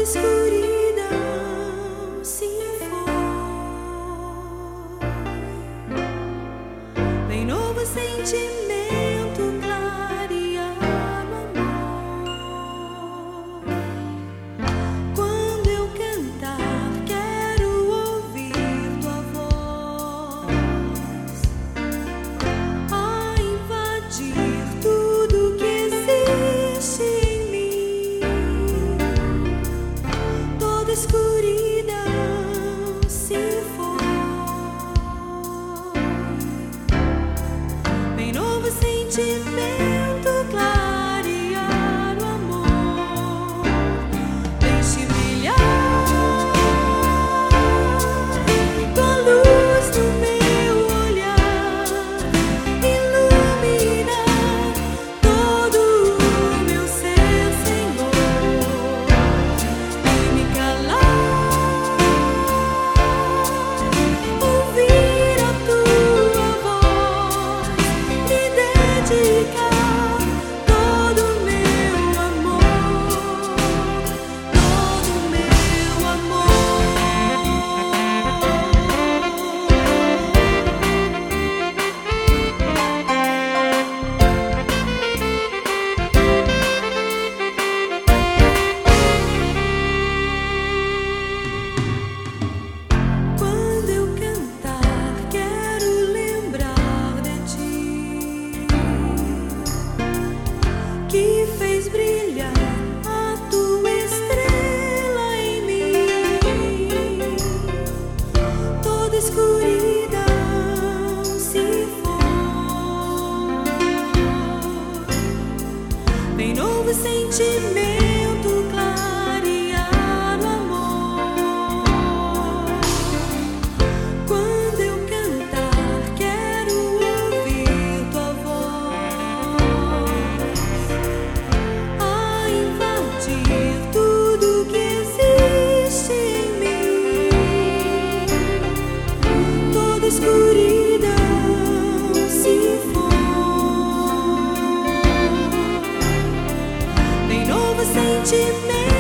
escuridão se foi, vem novo sentimento clarear o amor. Quando eu cantar, quero ouvir tua voz a invadir tudo que existe em mim. Toda escuridão se foi, vem novo sentimento clarear o amor. Deixe brilhar tua luz no meu olhar, iluminar todo o meu ser, Senhor, e me calar, ouvir a tua voz, me dedicar todo o meu amor, todo o meu amor. Quando eu cantar, quero lembrar de ti, que fez brilhar a tua estrela em mim. Toda escuridão se foi, vem novo sentimento clarear o amor. Quando eu cantar, quero ouvir tua voz a invadir tudo que existe em mim. Toda escuridão se foi, vem novo sentimento